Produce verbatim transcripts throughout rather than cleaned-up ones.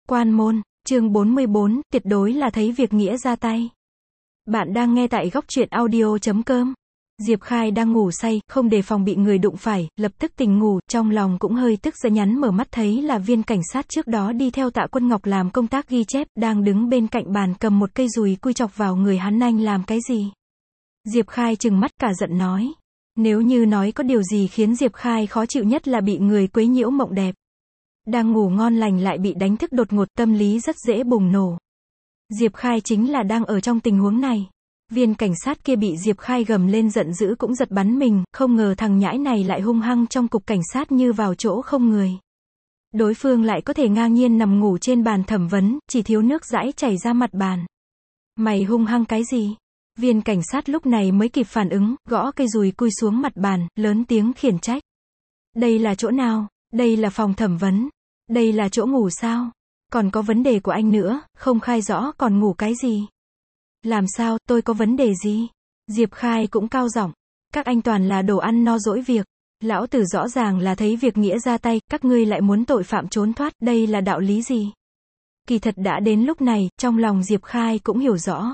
Quan môn, chương bốn mươi bốn, tuyệt đối là thấy việc nghĩa ra tay. Bạn đang nghe tại góc truyện audio chấm com. Diệp Khai đang ngủ say, không đề phòng bị người đụng phải, lập tức tỉnh ngủ, trong lòng cũng hơi tức giận, nhắn mở mắt thấy là viên cảnh sát trước đó đi theo Tạ Quân Ngọc làm công tác ghi chép, đang đứng bên cạnh bàn cầm một cây dùi cui chọc vào người hắn. Anh làm cái gì? Diệp Khai trừng mắt cả giận nói. Nếu như nói có điều gì khiến Diệp Khai khó chịu nhất là bị người quấy nhiễu mộng đẹp. Đang ngủ ngon lành lại bị đánh thức đột ngột, tâm lý rất dễ bùng nổ. Diệp Khai chính là đang ở trong tình huống này. Viên cảnh sát kia bị Diệp Khai gầm lên giận dữ cũng giật bắn mình, không ngờ thằng nhãi này lại hung hăng trong cục cảnh sát như vào chỗ không người. Đối phương lại có thể ngang nhiên nằm ngủ trên bàn thẩm vấn, chỉ thiếu nước dãi chảy ra mặt bàn. Mày hung hăng cái gì? Viên cảnh sát lúc này mới kịp phản ứng, gõ cây dùi cui xuống mặt bàn, lớn tiếng khiển trách. Đây là chỗ nào? Đây là phòng thẩm vấn. Đây là chỗ ngủ sao? Còn có vấn đề của anh nữa, không khai rõ còn ngủ cái gì? Làm sao, tôi có vấn đề gì? Diệp Khai cũng cao giọng. Các anh toàn là đồ ăn no dỗi việc. Lão tử rõ ràng là thấy việc nghĩa ra tay, các ngươi lại muốn tội phạm trốn thoát, đây là đạo lý gì? Kỳ thật đã đến lúc này, trong lòng Diệp Khai cũng hiểu rõ.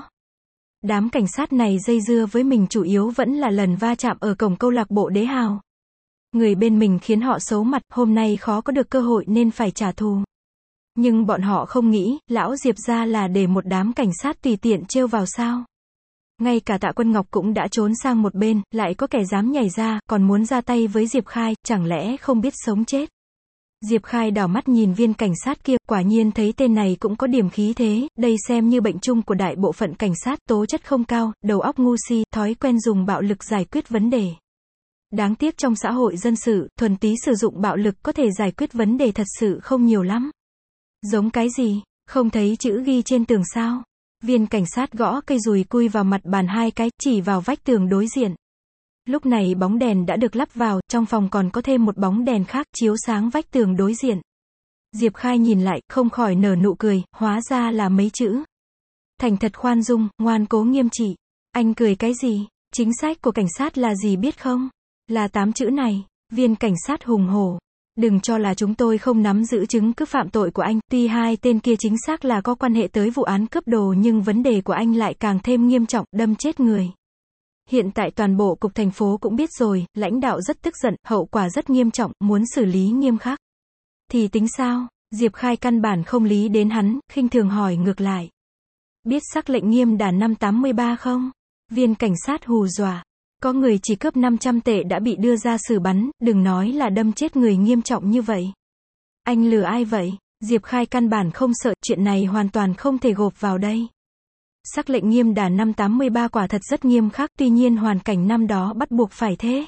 Đám cảnh sát này dây dưa với mình chủ yếu vẫn là lần va chạm ở cổng câu lạc bộ Đế Hào. Người bên mình khiến họ xấu mặt, hôm nay khó có được cơ hội nên phải trả thù. Nhưng bọn họ không nghĩ, lão Diệp ra là để một đám cảnh sát tùy tiện trêu vào sao. Ngay cả Tạ Quân Ngọc cũng đã trốn sang một bên, lại có kẻ dám nhảy ra, còn muốn ra tay với Diệp Khai, chẳng lẽ không biết sống chết. Diệp Khai đảo mắt nhìn viên cảnh sát kia, quả nhiên thấy tên này cũng có điểm khí thế, đây xem như bệnh chung của đại bộ phận cảnh sát, tố chất không cao, đầu óc ngu si, thói quen dùng bạo lực giải quyết vấn đề. Đáng tiếc trong xã hội dân sự, thuần túy sử dụng bạo lực có thể giải quyết vấn đề thật sự không nhiều lắm. Giống cái gì? Không thấy chữ ghi trên tường sao? Viên cảnh sát gõ cây dùi cui vào mặt bàn hai cái, chỉ vào vách tường đối diện. Lúc này bóng đèn đã được lắp vào, trong phòng còn có thêm một bóng đèn khác, chiếu sáng vách tường đối diện. Diệp Khai nhìn lại, không khỏi nở nụ cười, hóa ra là mấy chữ. Thành thật khoan dung, ngoan cố nghiêm trị. Anh cười cái gì? Chính sách của cảnh sát là gì biết không? Là tám chữ này. Viên cảnh sát hùng hổ. Đừng cho là chúng tôi không nắm giữ chứng cứ phạm tội của anh, tuy hai tên kia chính xác là có quan hệ tới vụ án cướp đồ nhưng vấn đề của anh lại càng thêm nghiêm trọng, đâm chết người. Hiện tại toàn bộ cục thành phố cũng biết rồi, lãnh đạo rất tức giận, hậu quả rất nghiêm trọng, muốn xử lý nghiêm khắc. Thì tính sao? Diệp Khai căn bản không lý đến hắn, khinh thường hỏi ngược lại. Biết sắc lệnh nghiêm đà năm tám mươi ba không? Viên cảnh sát hù dọa. Có người chỉ cướp năm trăm tệ đã bị đưa ra xử bắn, đừng nói là đâm chết người nghiêm trọng như vậy. Anh lừa ai vậy? Diệp Khai căn bản không sợ, chuyện này hoàn toàn không thể gộp vào đây. Sắc lệnh nghiêm đà năm tám mươi ba quả thật rất nghiêm khắc, tuy nhiên hoàn cảnh năm đó bắt buộc phải thế.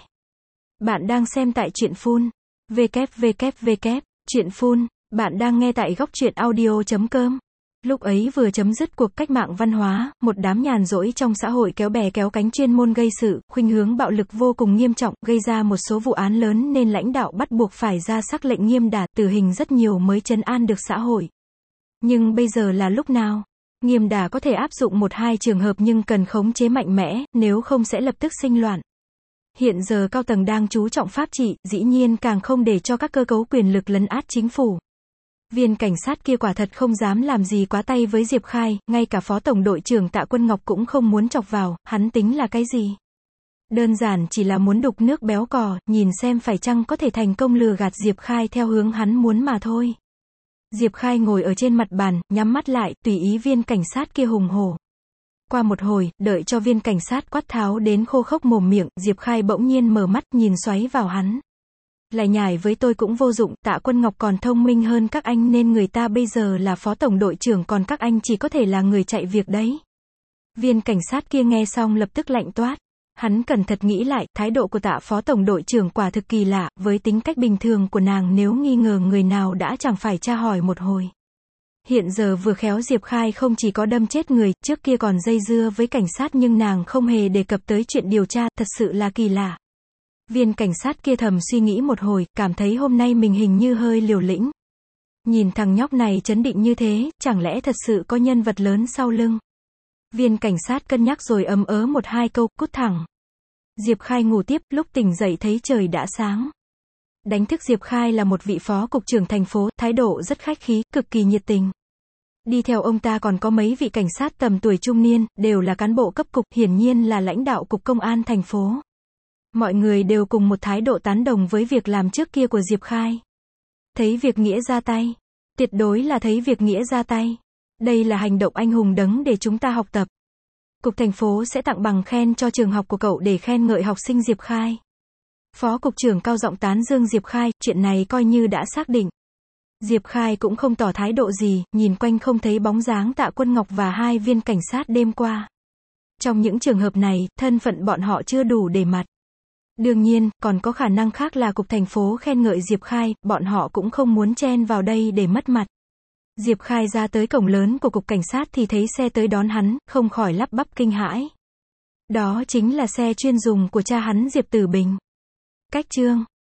Bạn đang xem tại truyện phun. www. Truyện phun. Bạn đang nghe tại góc truyện audio chấm com. Lúc ấy vừa chấm dứt cuộc cách mạng văn hóa, một đám nhàn rỗi trong xã hội kéo bè kéo cánh chuyên môn gây sự, khuynh hướng bạo lực vô cùng nghiêm trọng, gây ra một số vụ án lớn nên lãnh đạo bắt buộc phải ra sắc lệnh nghiêm đà, tử hình rất nhiều mới trấn an được xã hội. Nhưng bây giờ là lúc nào? Nghiêm đà có thể áp dụng một hai trường hợp nhưng cần khống chế mạnh mẽ, nếu không sẽ lập tức sinh loạn. Hiện giờ cao tầng đang chú trọng pháp trị, dĩ nhiên càng không để cho các cơ cấu quyền lực lấn át chính phủ. Viên cảnh sát kia quả thật không dám làm gì quá tay với Diệp Khai, ngay cả phó tổng đội trưởng Tạ Quân Ngọc cũng không muốn chọc vào, hắn tính là cái gì? Đơn giản chỉ là muốn đục nước béo cò, nhìn xem phải chăng có thể thành công lừa gạt Diệp Khai theo hướng hắn muốn mà thôi. Diệp Khai ngồi ở trên mặt bàn, nhắm mắt lại, tùy ý viên cảnh sát kia hùng hổ. Qua một hồi, đợi cho viên cảnh sát quát tháo đến khô khốc mồm miệng, Diệp Khai bỗng nhiên mở mắt nhìn xoáy vào hắn. Lại nhải với tôi cũng vô dụng, Tạ Quân Ngọc còn thông minh hơn các anh nên người ta bây giờ là phó tổng đội trưởng còn các anh chỉ có thể là người chạy việc đấy. Viên cảnh sát kia nghe xong lập tức lạnh toát. Hắn cẩn thận nghĩ lại, thái độ của Tạ phó tổng đội trưởng quả thực kỳ lạ, với tính cách bình thường của nàng nếu nghi ngờ người nào đã chẳng phải tra hỏi một hồi. Hiện giờ vừa khéo Diệp Khai không chỉ có đâm chết người, trước kia còn dây dưa với cảnh sát nhưng nàng không hề đề cập tới chuyện điều tra, thật sự là kỳ lạ. Viên cảnh sát kia thầm suy nghĩ một hồi, cảm thấy hôm nay mình hình như hơi liều lĩnh. Nhìn thằng nhóc này trấn định như thế, chẳng lẽ thật sự có nhân vật lớn sau lưng. Viên cảnh sát cân nhắc rồi ấm ớ một hai câu, cút thẳng. Diệp Khai ngủ tiếp, lúc tỉnh dậy thấy trời đã sáng. Đánh thức Diệp Khai là một vị phó cục trưởng thành phố, thái độ rất khách khí, cực kỳ nhiệt tình. Đi theo ông ta còn có mấy vị cảnh sát tầm tuổi trung niên, đều là cán bộ cấp cục, hiển nhiên là lãnh đạo cục công an thành phố. Mọi người đều cùng một thái độ tán đồng với việc làm trước kia của Diệp Khai. Thấy việc nghĩa ra tay. Tuyệt đối là thấy việc nghĩa ra tay. Đây là hành động anh hùng đấng để chúng ta học tập. Cục thành phố sẽ tặng bằng khen cho trường học của cậu để khen ngợi học sinh Diệp Khai. Phó cục trưởng cao giọng tán dương Diệp Khai, chuyện này coi như đã xác định. Diệp Khai cũng không tỏ thái độ gì, nhìn quanh không thấy bóng dáng Tạ Quân Ngọc và hai viên cảnh sát đêm qua. Trong những trường hợp này, thân phận bọn họ chưa đủ để mặt. Đương nhiên, còn có khả năng khác là cục thành phố khen ngợi Diệp Khai, bọn họ cũng không muốn chen vào đây để mất mặt. Diệp Khai ra tới cổng lớn của cục cảnh sát thì thấy xe tới đón hắn, không khỏi lắp bắp kinh hãi. Đó chính là xe chuyên dùng của cha hắn Diệp Tử Bình. Cách chương